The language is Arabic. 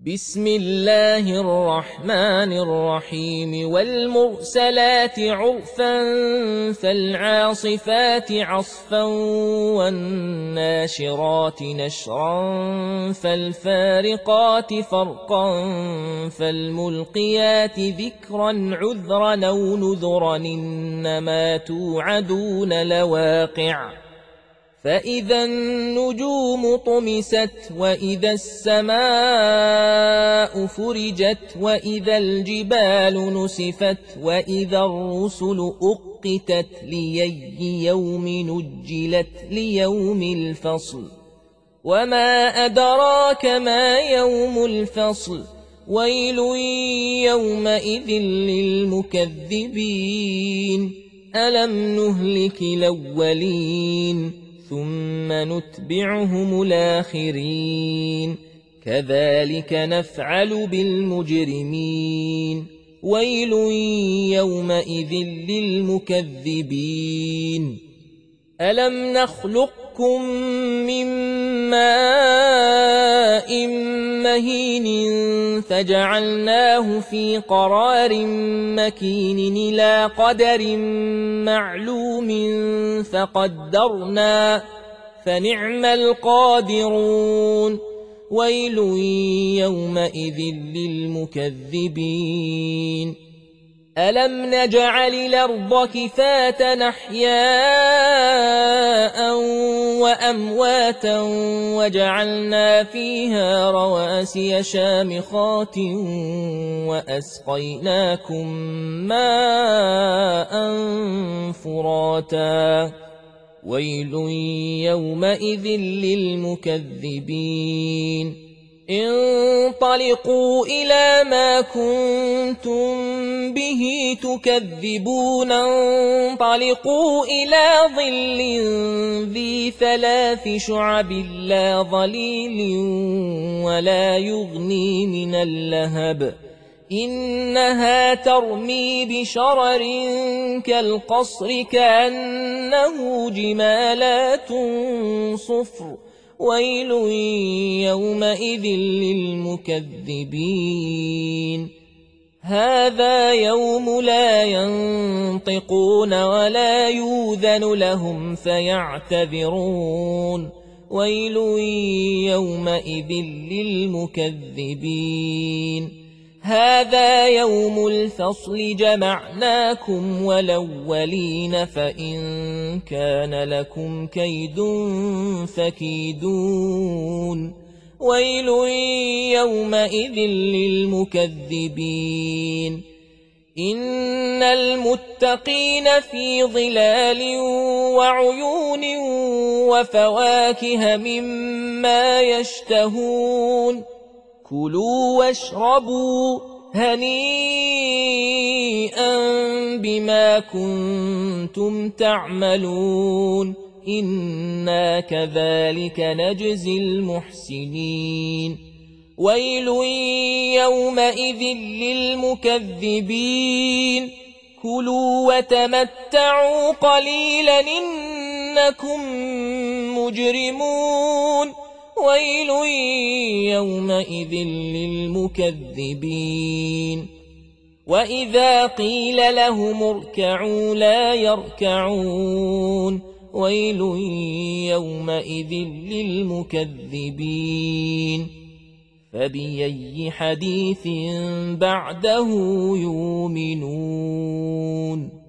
بسم الله الرحمن الرحيم والمرسلات عرفا فالعاصفات عصفا والناشرات نشرا فالفارقات فرقا فالملقيات ذكرا عذرا أو نذرا إنما توعدون لواقع فإذا النجوم طمست وإذا السماء فرجت وإذا الجبال نسفت وإذا الرسل أقتت لأي يوم نجلت ليوم الفصل وما أدراك ما يوم الفصل ويل يومئذ للمكذبين ألم نهلك الأولين ثم نتبعهم الآخرين كذلك نفعل بالمجرمين ويل يومئذ للمكذبين ألم نخلقكم من ماء مهين فجعلناه في قرار مكين إلى قدر معلوم فقدرنا فنعم القادرون ويل يومئذ للمكذبين ألم نجعل الأرض كفاة أحياء وأمواتا وجعلنا فيها رواسي شامخات وأسقيناكم ماء فراتا ويل يومئذ للمكذبين انطلقوا إلى ما كنتم به تكذبون انطلقوا إلى ظل ذي ثلاث شعب لا ظليل ولا يغني من اللهب إنها ترمي بشرر كالقصر كأنه جمالات صفر ويل يومئذ للمكذبين هذا يوم لا ينطقون ولا يؤذن لهم فيعتذرون ويل يومئذ للمكذبين هذا يوم الفصل جمعناكم والأولين فإن كان لكم كيد فكيدون ويل يومئذ للمكذبين إن المتقين في ظلال وعيون وفواكه مما يشتهون كلوا واشربوا هنيئا بما كنتم تعملون إنا كذلك نجزي المحسنين ويل يومئذ للمكذبين كلوا وتمتعوا قليلا إنكم مجرمون ويل يومئذ للمكذبين وإذا قيل لهم اركعوا لا يركعون ويل يومئذ للمكذبين فبأي حديث بعده يؤمنون